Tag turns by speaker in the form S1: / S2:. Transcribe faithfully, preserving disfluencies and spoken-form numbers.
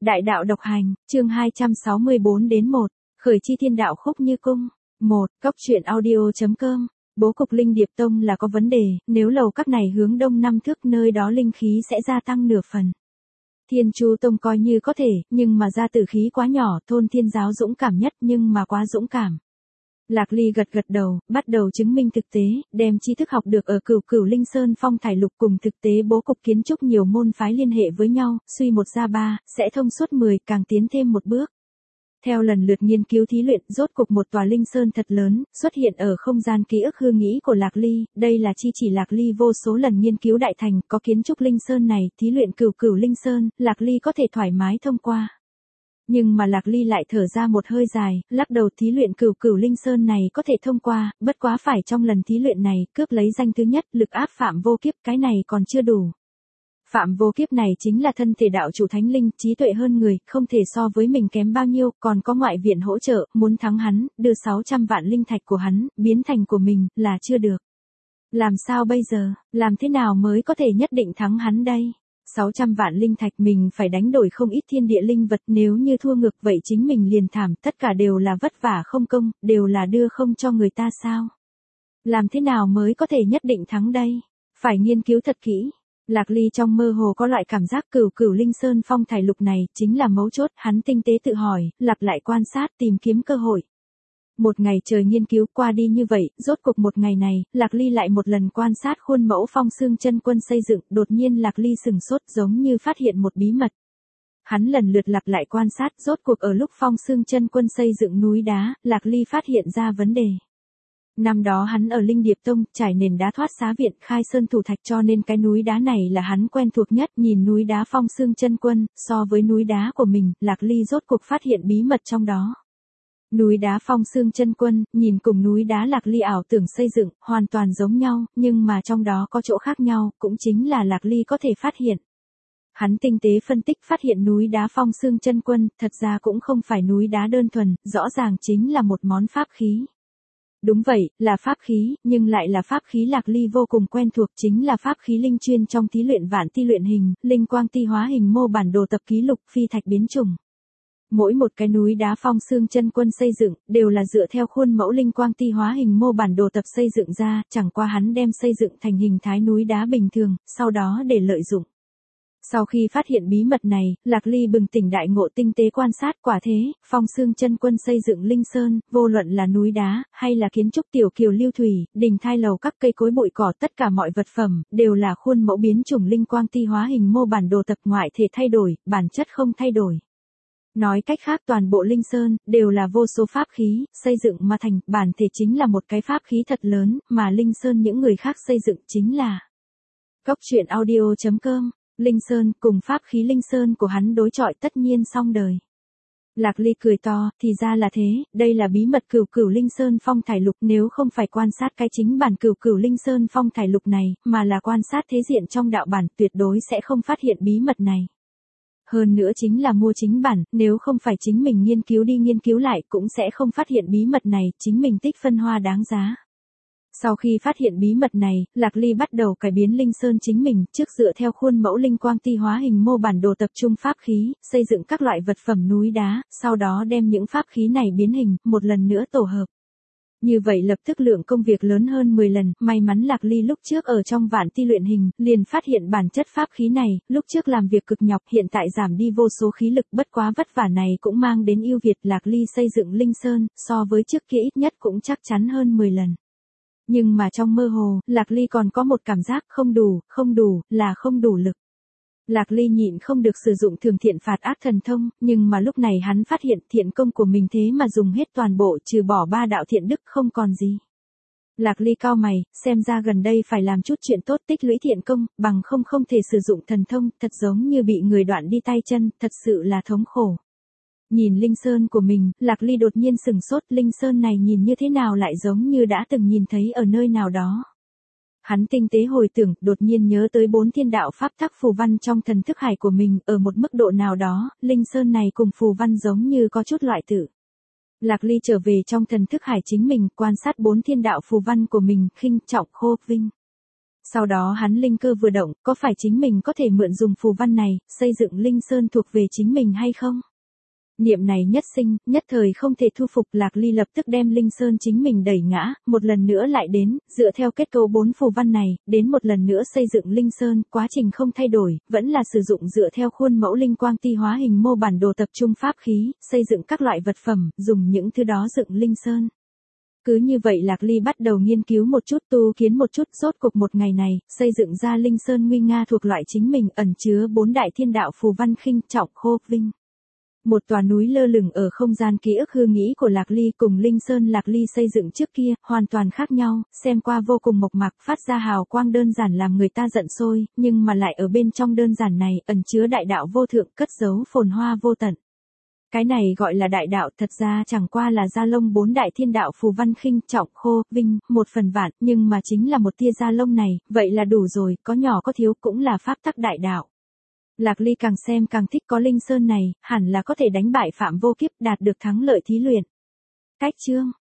S1: Đại đạo độc hành, chương hai trăm sáu mươi bốn đến một, khởi chi thiên đạo khúc như cung. một. Cốc truyện audio.com. Bố cục linh điệp tông là có vấn đề, nếu lầu các này hướng đông năm thước nơi đó linh khí sẽ gia tăng nửa phần. Thiên Chu tông coi như có thể, nhưng mà gia tử khí quá nhỏ, thôn thiên giáo dũng cảm nhất nhưng mà quá dũng cảm. Lạc Ly gật gật đầu, bắt đầu chứng minh thực tế, đem tri thức học được ở Cửu Cửu Linh Sơn Phong Thải Lục cùng thực tế bố cục kiến trúc nhiều môn phái liên hệ với nhau, suy một ra ba, sẽ thông suốt mười, càng tiến thêm một bước. Theo lần lượt nghiên cứu thí luyện, rốt cục một tòa linh sơn thật lớn xuất hiện ở không gian ký ức hư nghĩ của Lạc Ly, đây là chi chỉ Lạc Ly vô số lần nghiên cứu đại thành, có kiến trúc linh sơn này, thí luyện Cửu Cửu Linh Sơn, Lạc Ly có thể thoải mái thông qua. Nhưng mà Lạc Ly lại thở ra một hơi dài, lắc đầu, thí luyện Cửu Cửu Linh Sơn này có thể thông qua, bất quá phải trong lần thí luyện này, cướp lấy danh thứ nhất, lực áp Phạm Vô Kiếp, cái này còn chưa đủ. Phạm Vô Kiếp này chính là thân thể đạo chủ thánh linh, trí tuệ hơn người, không thể so với mình kém bao nhiêu, còn có ngoại viện hỗ trợ, muốn thắng hắn, đưa sáu trăm vạn linh thạch của hắn, biến thành của mình, là chưa được. Làm sao bây giờ, làm thế nào mới có thể nhất định thắng hắn đây? sáu trăm vạn linh thạch mình phải đánh đổi không ít thiên địa linh vật, nếu như thua ngược vậy chính mình liền thảm, tất cả đều là vất vả không công, đều là đưa không cho người ta sao? Làm thế nào mới có thể nhất định thắng đây? Phải nghiên cứu thật kỹ. Lạc Ly trong mơ hồ có loại cảm giác Cửu Cửu Linh Sơn Phong Thải Lục này chính là mấu chốt, hắn tinh tế tự hỏi, lặp lại quan sát tìm kiếm cơ hội. Một ngày trời nghiên cứu qua đi như vậy, rốt cục một ngày này, Lạc Ly lại một lần quan sát khuôn mẫu Phong Xương Chân Quân xây dựng, đột nhiên Lạc Ly sừng sốt giống như phát hiện một bí mật. Hắn lần lượt lặp lại quan sát, rốt cuộc ở lúc Phong Xương Chân Quân xây dựng núi đá, Lạc Ly phát hiện ra vấn đề. Năm đó hắn ở Linh Điệp Tông, trải nền đá thoát xá viện, khai sơn thủ thạch cho nên cái núi đá này là hắn quen thuộc nhất, nhìn núi đá Phong Xương Chân Quân, so với núi đá của mình, Lạc Ly rốt cuộc phát hiện bí mật trong đó. Núi đá Phong Xương Chân Quân, nhìn cùng núi đá Lạc Ly ảo tưởng xây dựng, hoàn toàn giống nhau, nhưng mà trong đó có chỗ khác nhau, cũng chính là Lạc Ly có thể phát hiện. Hắn tinh tế phân tích phát hiện núi đá Phong Xương Chân Quân, thật ra cũng không phải núi đá đơn thuần, rõ ràng chính là một món pháp khí. Đúng vậy, là pháp khí, nhưng lại là pháp khí Lạc Ly vô cùng quen thuộc, chính là pháp khí linh chuyên trong thí luyện Vạn Ti luyện hình, linh quang ti hóa hình mô bản đồ tập ký lục, phi thạch biến chủng. Mỗi một cái núi đá Phong Xương Chân Quân xây dựng, đều là dựa theo khuôn mẫu linh quang ti hóa hình mô bản đồ tập xây dựng ra, chẳng qua hắn đem xây dựng thành hình thái núi đá bình thường, sau đó để lợi dụng. Sau khi phát hiện bí mật này, Lạc Ly bừng tỉnh đại ngộ, tinh tế quan sát, quả thế, Phong Xương Chân Quân xây dựng linh sơn, vô luận là núi đá, hay là kiến trúc tiểu kiều lưu thủy, đình thai lầu các cây cối bụi cỏ, tất cả mọi vật phẩm, đều là khuôn mẫu biến chủng linh quang ti hóa hình mô bản đồ tập, ngoại thể thay đổi, bản chất không thay đổi. Nói cách khác toàn bộ linh sơn, đều là vô số pháp khí, xây dựng mà thành, bản thể chính là một cái pháp khí thật lớn, mà linh sơn những người khác xây dựng chính là. Cốc truyện audio.com. Linh Sơn cùng pháp khí Linh Sơn của hắn đối chọi tất nhiên xong đời. Lạc Ly cười to, thì ra là thế, đây là bí mật Cửu Cửu Linh Sơn Phong Thải Lục, nếu không phải quan sát cái chính bản Cửu Cửu Linh Sơn Phong Thải Lục này, mà là quan sát thế diện trong đạo bản, tuyệt đối sẽ không phát hiện bí mật này. Hơn nữa chính là mua chính bản, nếu không phải chính mình nghiên cứu đi nghiên cứu lại cũng sẽ không phát hiện bí mật này, chính mình tích phân hoa đáng giá. Sau khi phát hiện bí mật này, Lạc Ly bắt đầu cải biến linh sơn chính mình, trước dựa theo khuôn mẫu linh quang ti hóa hình mô bản đồ tập trung pháp khí, xây dựng các loại vật phẩm núi đá, sau đó đem những pháp khí này biến hình, một lần nữa tổ hợp. Như vậy lập tức lượng công việc lớn hơn mười lần, may mắn Lạc Ly lúc trước ở trong Vạn Ti luyện hình, liền phát hiện bản chất pháp khí này, lúc trước làm việc cực nhọc, hiện tại giảm đi vô số khí lực, bất quá vất vả này cũng mang đến ưu việt, Lạc Ly xây dựng linh sơn, so với trước kia ít nhất cũng chắc chắn hơn mười lần. Nhưng mà trong mơ hồ, Lạc Ly còn có một cảm giác không đủ, không đủ, là không đủ lực. Lạc Ly nhịn không được sử dụng thường thiện phạt ác thần thông, nhưng mà lúc này hắn phát hiện thiện công của mình thế mà dùng hết toàn bộ, trừ bỏ ba đạo thiện đức không còn gì. Lạc Ly cau mày, xem ra gần đây phải làm chút chuyện tốt tích lũy thiện công, bằng không không thể sử dụng thần thông, thật giống như bị người đoạn đi tay chân, thật sự là thống khổ. Nhìn linh sơn của mình, Lạc Ly đột nhiên sừng sốt, linh sơn này nhìn như thế nào lại giống như đã từng nhìn thấy ở nơi nào đó. Hắn tinh tế hồi tưởng, đột nhiên nhớ tới bốn thiên đạo pháp tắc phù văn trong thần thức hải của mình, ở một mức độ nào đó, linh sơn này cùng phù văn giống như có chút loại tự. Lạc Ly trở về trong thần thức hải chính mình, quan sát bốn thiên đạo phù văn của mình, khinh trọng khô vinh. Sau đó hắn linh cơ vừa động, có phải chính mình có thể mượn dùng phù văn này, xây dựng linh sơn thuộc về chính mình hay không? Niệm này nhất sinh, nhất thời không thể thu phục, Lạc Ly lập tức đem linh sơn chính mình đẩy ngã, một lần nữa lại đến, dựa theo kết cấu bốn phù văn này, đến một lần nữa xây dựng linh sơn, quá trình không thay đổi, vẫn là sử dụng dựa theo khuôn mẫu linh quang ti hóa hình mô bản đồ tập trung pháp khí, xây dựng các loại vật phẩm, dùng những thứ đó dựng linh sơn. Cứ như vậy Lạc Ly bắt đầu nghiên cứu một chút, tu kiến một chút, rốt cục một ngày này, xây dựng ra linh sơn nguy nga thuộc loại chính mình, ẩn chứa bốn đại thiên đạo phù văn khinh trọng khô vinh. Một tòa núi lơ lửng ở không gian ký ức hư nghĩ của Lạc Ly cùng linh sơn Lạc Ly xây dựng trước kia, hoàn toàn khác nhau, xem qua vô cùng mộc mạc, phát ra hào quang đơn giản làm người ta giận sôi, nhưng mà lại ở bên trong đơn giản này, ẩn chứa đại đạo vô thượng, cất giấu phồn hoa vô tận. Cái này gọi là đại đạo, thật ra chẳng qua là gia lông bốn đại thiên đạo phù văn khinh trọng khô vinh, một phần vạn, nhưng mà chính là một tia gia lông này, vậy là đủ rồi, có nhỏ có thiếu cũng là pháp tắc đại đạo. Lạc Ly càng xem càng thích, có linh sơn này, hẳn là có thể đánh bại Phạm Vô Kiếp, đạt được thắng lợi thí luyện. Cách chương